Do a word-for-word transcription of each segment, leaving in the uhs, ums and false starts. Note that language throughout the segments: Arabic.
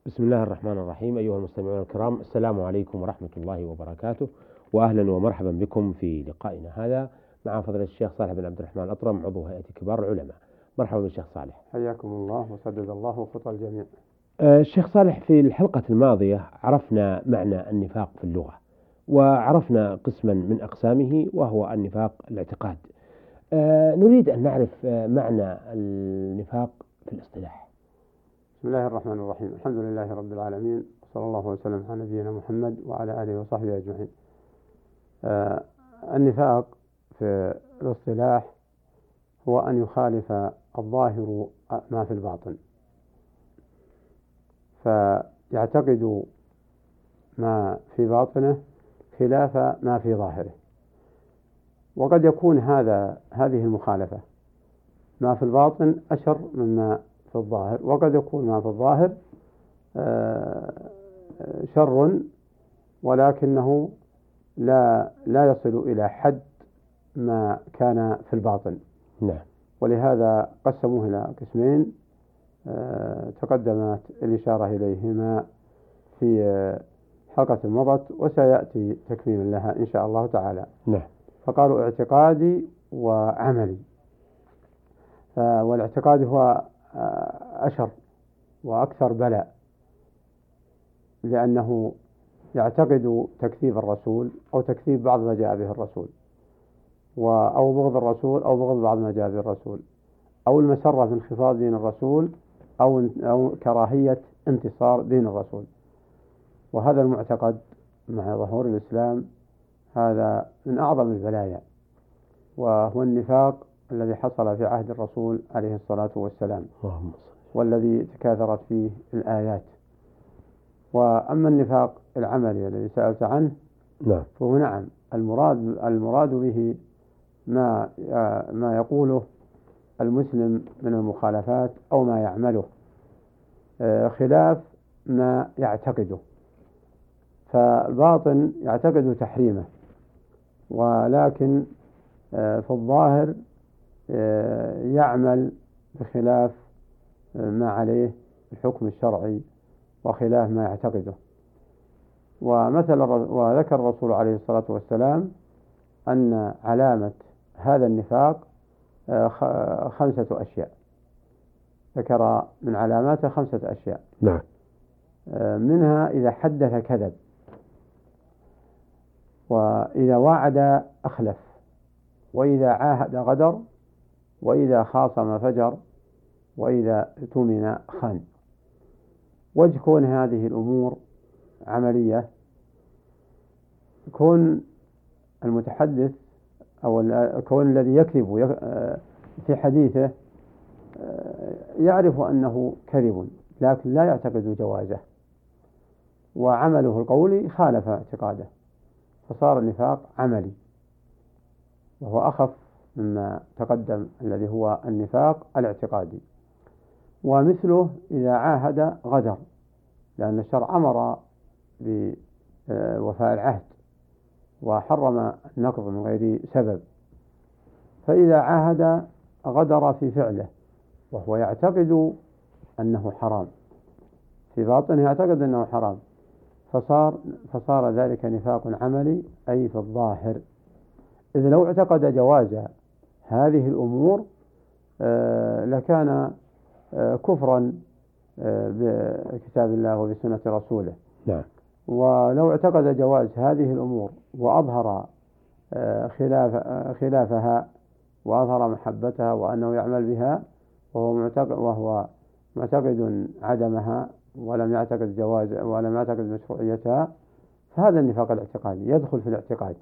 بسم الله الرحمن الرحيم. أيها المستمعون الكرام، السلام عليكم ورحمة الله وبركاته، وأهلا ومرحبا بكم في لقائنا هذا مع فضيلة الشيخ صالح بن عبد الرحمن الأطرم، عضو هيئة كبار العلماء. مرحبا بالشيخ صالح. حياكم الله وسدد الله خطى الجميع. أه الشيخ صالح، في الحلقة الماضية عرفنا معنى النفاق في اللغة، وعرفنا قسما من أقسامه وهو النفاق الاعتقاد. أه نريد أن نعرف أه معنى النفاق في الاصطلاح. بسم الله الرحمن الرحيم. الحمد لله رب العالمين، صلى الله وسلم على نبينا محمد وعلى آله وصحبه أجمعين. آه النفاق في الاصطلاح هو أن يخالف الظاهر ما في الباطن، فيعتقد ما في باطنه خلاف ما في ظاهره. وقد يكون هذا هذه المخالفة ما في الباطن أشر مما في الظاهر، وقد يكون ما في الظاهر شر ولكنه لا لا يصل إلى حد ما كان في الباطن. نعم. ولهذا قسموه إلى قسمين تقدمت الإشارة إليهما في حلقة مضت، وسيأتي تكميل لها إن شاء الله تعالى. نعم. فقالوا اعتقادي وعملي. والاعتقاد هو أشر وأكثر بلاء، لأنه يعتقد تكذيب الرسول أو تكذيب بعض ما جاء به الرسول، أو بغض الرسول أو بغض بعض ما جاء به الرسول، أو المسرة في انخفاض دين الرسول، أو أو كراهية انتصار دين الرسول. وهذا المعتقد مع ظهور الإسلام هذا من أعظم البلايا، وهو النفاق الذي حصل في عهد الرسول عليه الصلاة والسلام، والذي تكاثرت فيه الآيات. وأما النفاق العملي الذي سألت عنه، نعم، فهو نعم المراد المراد به ما ما يقوله المسلم من المخالفات أو ما يعمله خلاف ما يعتقده. فالباطن يعتقد تحريمه، ولكن في الظاهر يعمل بخلاف ما عليه الحكم الشرعي وخلاف ما يعتقده. ومثل وذكر الرسول عليه الصلاة والسلام أن علامة هذا النفاق خمسة أشياء، ذكر من علاماته خمسة أشياء. نعم. منها إذا حدث كذب، وإذا وعد أخلف، وإذا عاهد غدر، وإذا خاصم فجر، وإذا اؤتمن خان. وجه كون هذه الأمور عملية، كون المتحدث أو كون الذي يكذب في حديثه يعرف أنه كذب لكن لا يعتقد جوازه، وعمله القولي خالف اعتقاده، فصار النفاق عملي، وهو أخف مما تقدم الذي هو النفاق الاعتقادي. ومثله إذا عاهد غدر، لأن الشرع أمر بوفاء العهد وحرم النقض من غير سبب. فإذا عاهد غدر في فعله وهو يعتقد أنه حرام، في باطنه يعتقد أنه حرام، فصار فصار ذلك نفاق عملي أي في الظاهر. إذ لو اعتقد جواز هذه الأمور لكان كفرا بكتاب الله وبسنة رسوله. نعم. ولو اعتقد جواز هذه الأمور وأظهر خلاف خلافها وأظهر محبتها وأنه يعمل بها وهو معتقد وهو معتقد عدمها ولم يعتقد جواز ولم يعتقد مشروعيتها، فهذا النفاق الاعتقادي يدخل في الاعتقاد.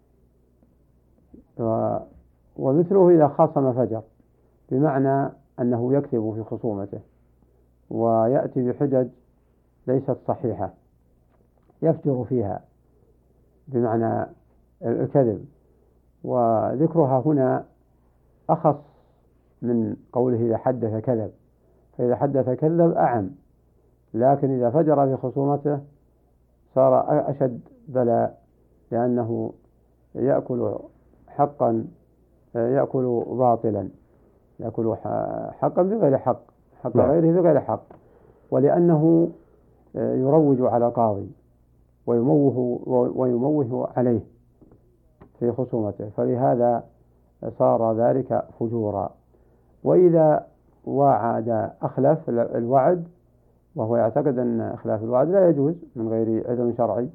ومثله إذا خاصم فجر، بمعنى أنه يكذب في خصومته ويأتي بحجج ليست صحيحة يفجر فيها بمعنى الكذب. وذكرها هنا أخص من قوله إذا حدث كذب، فإذا حدث كذب أعم، لكن إذا فجر في خصومته صار أشد بلاء، لأنه يأكل حقا يأكل باطلا، يأكل حقا بغير حق، حق غيره بغير حق. ولأنه يروج على القاضي ويموه ويموه عليه في خصومته، فلهذا صار ذلك فجورا. وإذا وعد أخلف الوعد وهو يعتقد أن إخلاف الوعد لا يجوز من غير عذر شرعي،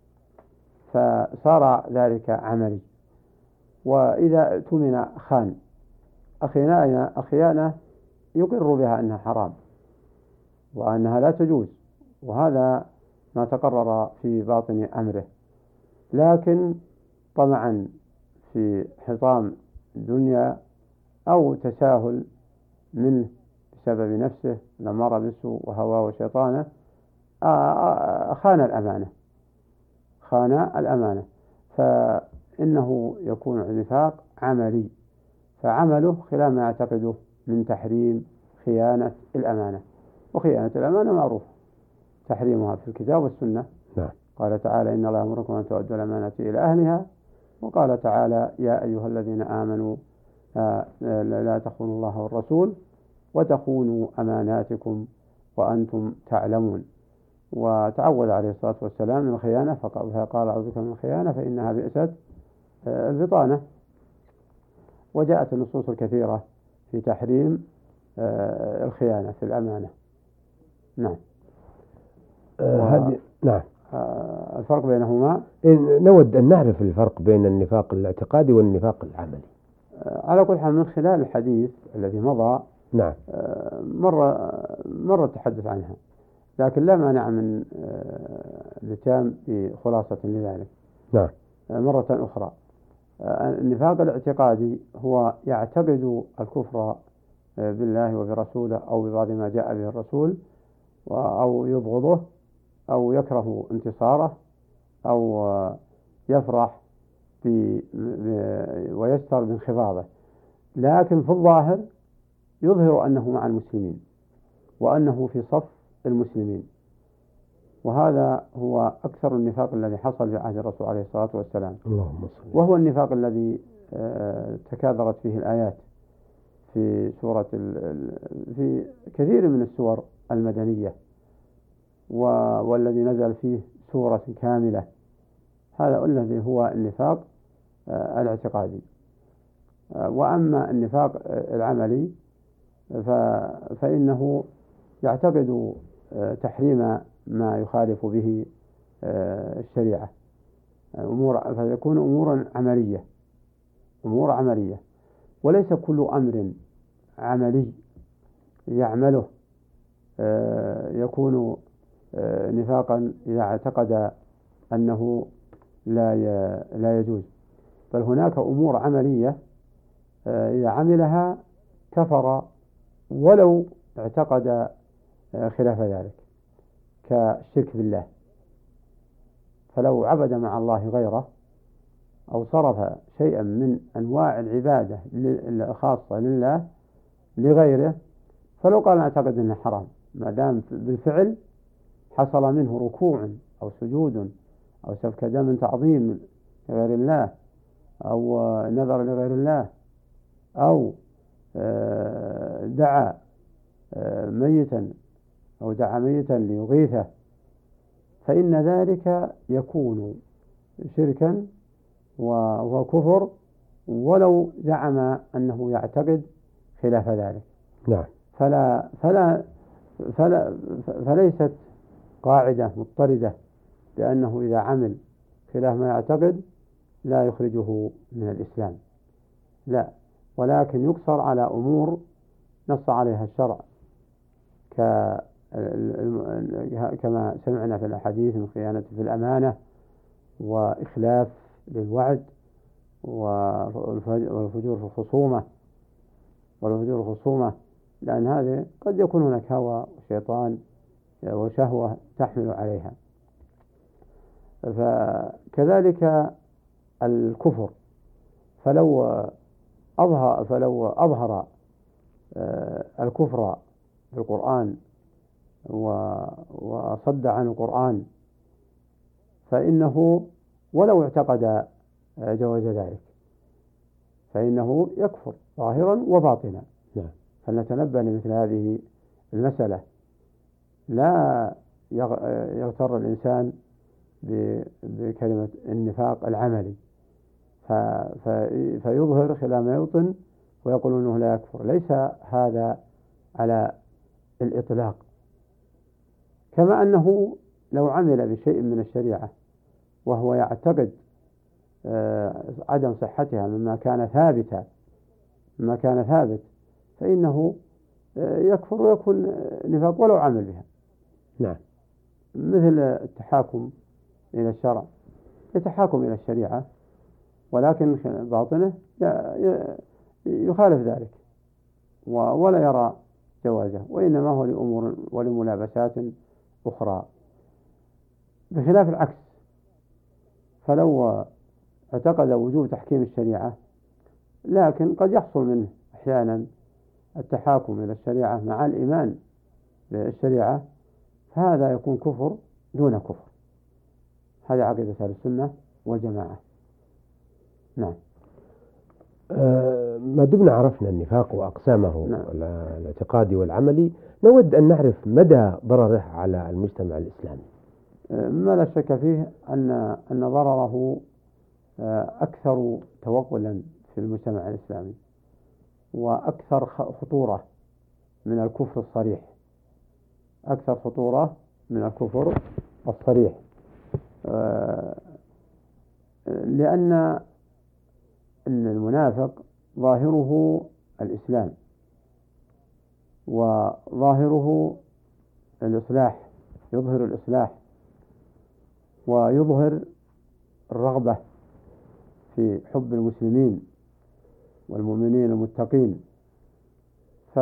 فصار ذلك عملي. وإذا اؤتمن خان، أخيانة يقر بها أنها حرام وأنها لا تجوز، وهذا ما تقرر في باطن أمره، لكن طمعا في حطام الدنيا أو تساهل منه بسبب نفسه الأمارة بالسوء وهواه وشيطانه خان الأمانة خان الأمانة فإنه يكون النفاق عملي، فعمله خلاف ما يعتقده من تحريم خيانة الأمانة. وخيانة الأمانة معروف تحريمها في الكتاب والسنة. نعم. قال تعالى: إن الله يأمركم أن تؤدوا الأمانة إلى أهلها. وقال تعالى: يا أيها الذين آمنوا لا تخونوا الله والرسول وتخونوا أماناتكم وأنتم تعلمون. وتعوذ عليه الصلاة والسلام من الخيانة فقال: أعوذ بك من الخيانة فإنها بئست البطانة. وجاءت النصوص الكثيرة في تحريم الخيانة في الأمانة. نعم. هذه نعم. الفرق بينهما، نود أن نعرف الفرق بين النفاق الاعتقادي والنفاق العملي. على كل حال من خلال الحديث الذي مضى نعم مرة مرة تحدث عنها، لكن لا مانع من الاتيان بخلاصة لذلك. نعم. مرة أخرى، النفاق الاعتقادي هو يعتقد الكفر بالله وبرسوله أو ببعض ما جاء به الرسول، أو يبغضه أو يكره انتصاره أو يفرح ويستر بانخفاضه، لكن في الظاهر يظهر أنه مع المسلمين وأنه في صف المسلمين. وهذا هو أكثر النفاق الذي حصل في عهد الرسول عليه الصلاة والسلام، اللهم صل. وهو النفاق الذي تكاثرت فيه الآيات في سورة في كثير من السور المدنية، والذي نزل فيه سورة كاملة. هذا الذي هو النفاق الاعتقادي. وأما النفاق العملي فإنه يعتقد تحريم ما يخالف به الشريعة، أمور فيكون أمورا عملية أمور عملية وليس كل أمر عملي يعمله يكون نفاقا إذا اعتقد أنه لا لا يجوز، بل هناك أمور عملية إذا عملها كفر ولو اعتقد خلاف ذلك، كالشرك بالله، فلو عبد مع الله غيره أو صرف شيئا من أنواع العبادة الخاصة لله لغيره، فلو قال اعتقد أنه حرام ما دام بالفعل حصل منه ركوع أو سجود أو سفك دم تعظيم لغير الله أو نذر لغير الله أو دعا ميتا أو دعا ميتا ليغيثه، فإن ذلك يكون شركا وهو كفر ولو زعم أنه يعتقد خلاف ذلك. نعم. فلا فلا فلا فليست قاعدة مضطردة بأنه إذا عمل خلاف ما يعتقد لا يخرجه من الإسلام، لا، ولكن يقصر على أمور نص عليها الشرع كما سمعنا في الأحاديث من خيانة في الأمانة وإخلاف للوعد والفجور في الخصومة والفجور في الخصومة، لأن هذا قد يكون هناك هوى وشيطان وشهوة تحمل عليها. فكذلك الكفر، فلو أظهر فلو أظهر الكفر بالقرآن وصد عن القرآن فإنه ولو اعتقد جواز ذلك فإنه يكفر ظاهرا وباطنا. نعم. فلنتنبه لمثل هذه المسألة، لا يغتر الإنسان بكلمة النفاق العملي فيظهر خلاف ما يبطن ويقول أنه لا يكفر. ليس هذا على الإطلاق، كما أنه لو عمل بشيء من الشريعة وهو يعتقد عدم صحتها مما كان ثابتا مما كان ثابت فإنه يكفر ويكون نفاق ولو عمل بها. نعم. مثل التحاكم إلى الشرع، يتحاكم إلى الشريعة ولكن باطنه يخالف ذلك ولا يرى جوازه، وإنما هو لأمور ولملابسات أخرى، بخلاف العكس. فلو اعتقد وجوب تحكيم الشريعة لكن قد يحصل منه أحيانا التحاكم إلى الشريعة مع الإيمان بالشريعة، فهذا يكون كفر دون كفر. هذه عقيدة أهل السنة والجماعة. نعم. أه ما دمنا عرفنا النفاق وأقسامه نعم. الاعتقادي والعملي، نود أن نعرف مدى ضرره على المجتمع الإسلامي. أه ما لا شك فيه أن أن ضرره أكثر توغلا في المجتمع الإسلامي وأكثر خطورة من الكفر الصريح أكثر خطورة من الكفر الصريح أه لأن أن المنافق ظاهره الإسلام وظاهره الإصلاح، يظهر الإصلاح ويظهر الرغبة في حب المسلمين والمؤمنين المتقين، ف...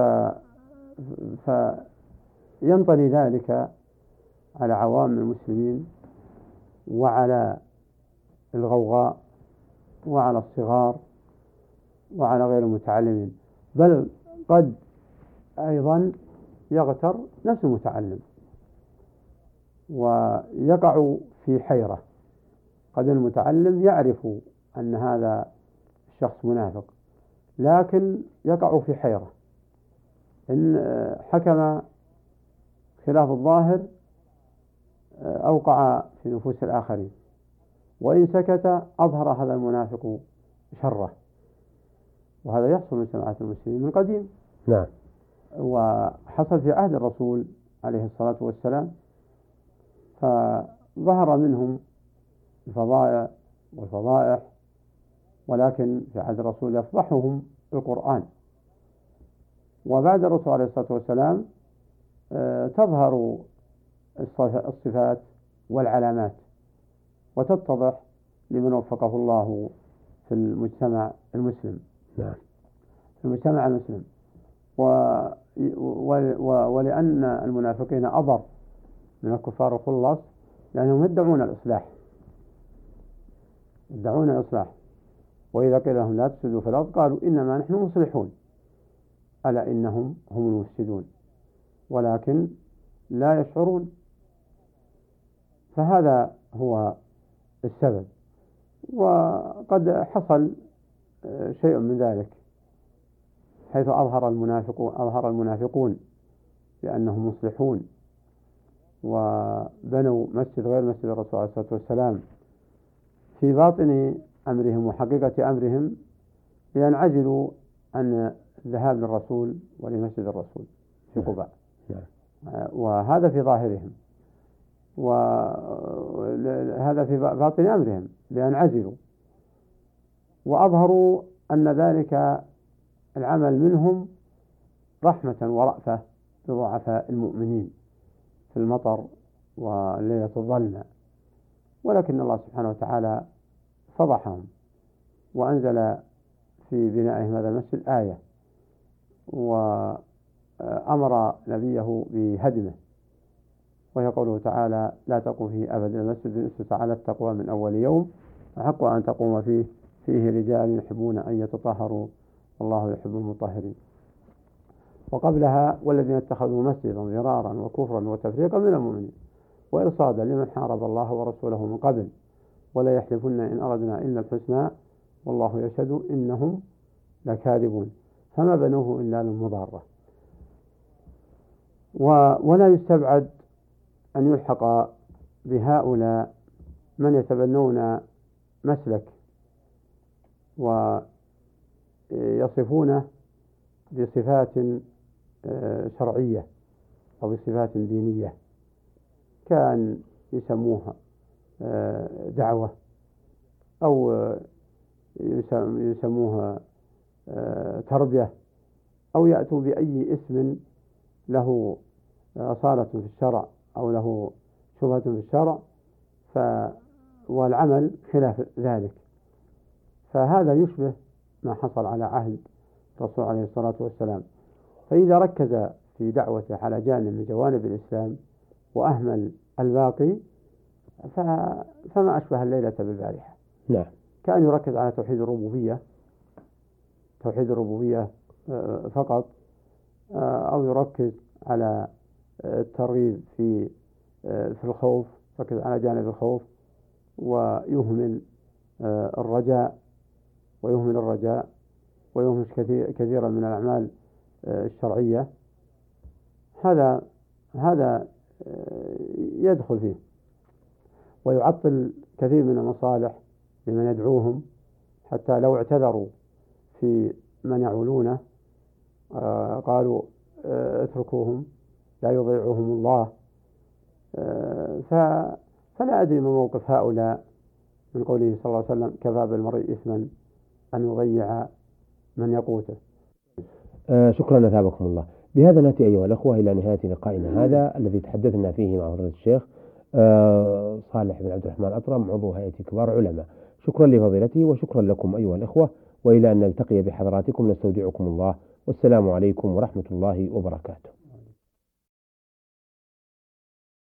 فينطلي ذلك على عوام المسلمين وعلى الغوغاء وعلى الصغار وعلى غير المتعلمين، بل قد أيضا يغتر نفس المتعلم ويقع في حيرة. قد المتعلم يعرف أن هذا الشخص منافق لكن يقع في حيرة، إن حكم خلاف الظاهر أوقع في نفوس الآخرين، وإن سكت أظهر هذا المنافق شره، وهذا يحصل من جماعة المسلمين من قديم. نعم. وحصل في عهد الرسول عليه الصلاة والسلام، فظهر منهم الفضائع والفضائح، ولكن في عهد الرسول يفضحهم القرآن. وبعد الرسول عليه الصلاة والسلام تظهر الصفات والعلامات وتتضح لمن وفقه الله في المجتمع المسلم. نعم. في المجتمع المسلم و... و... و... ولأن المنافقين أضر من الكفار الخلص، لأنهم يدعون الإصلاح يدعون الإصلاح وإذا قيل لهم لا تفسدوا في الأرض قالوا إنما نحن مصلحون، ألا إنهم هم المفسدون ولكن لا يشعرون. فهذا هو السبب، وقد حصل شيء من ذلك حيث أظهر المنافقون أظهر المنافقون بأنهم مصلحون وبنوا مسجد غير مسجد الرسول عليه الصلاة والسلام في باطن أمرهم وحقيقة أمرهم، لينعزلوا عن الذهاب للرسول ولمسجد الرسول في قباء. وهذا في ظاهرهم، وهذا في باطن أمرهم لينعزلوا، وأظهروا أن ذلك العمل منهم رحمة ورأفة بضعفاء المؤمنين في المطر والليلة الظلمة، ولكن الله سبحانه وتعالى فضحهم وأنزل في بنائهم هذا المسجد آية وأمر نبيه بهدمه، وهي قوله تعالى لا تقم فيه أبدا المسجد أسس على التقوى من أول يوم وحق أن تقوم فيه فيه رجال يحبون أن يتطهروا والله يحب المطهرين. وقبلها والذين اتخذوا مسجدا ضرارا وكفرا وتفريقا من المؤمنين وإرصادا لمن حارب الله ورسوله من قبل ولا يحلفن إن أردنا إلا الحسنى والله يشهد إنهم لكاذبون، فما بنوه إلا للمضارة. ولا يستبعد أن يلحق بهؤلاء من يتبنون مسلك ويصفونه بصفات شرعية أو بصفات دينية، كان يسموها دعوة أو يسموها تربية أو يأتوا بأي اسم له أصالة في الشرع أو له شبهة في الشرع، ف والعمل خلاف ذلك. فهذا يشبه ما حصل على عهد الرسول عليه الصلاة والسلام. فإذا ركز في دعوته على جانب من جوانب الإسلام وأهمل الباقي فما أشبه الليلة بالبارحة. نعم. كأن يركز على توحيد الربوبية توحيد الربوبية فقط، أو يركز على الترغيب في في الخوف، يركز على جانب الخوف ويهمل الرجاء ويهمل الرجاء ويهمل كثيرا من الأعمال الشرعية. هذا هذا يدخل فيه ويعطل كثير من المصالح لمن يدعوهم، حتى لو اعتذروا في من يعولونه قالوا اتركوهم لا يضيعهم الله. فلا أدري ما موقف هؤلاء من قوله صلى الله عليه وسلم: كفى بالمرء إثما أن يضيع من يقوته. آه شكرا أثابكم الله. بهذا نأتي أيها الأخوة إلى نهاية لقائنا هذا الذي تحدثنا فيه مع فضيلة الشيخ آه صالح بن عبد الرحمن أطرم، عضو هيئة كبار علماء. شكرا لفضيلته وشكرا لكم أيها الأخوة، وإلى أن نلتقي بحضراتكم نستودعكم الله، والسلام عليكم ورحمة الله وبركاته.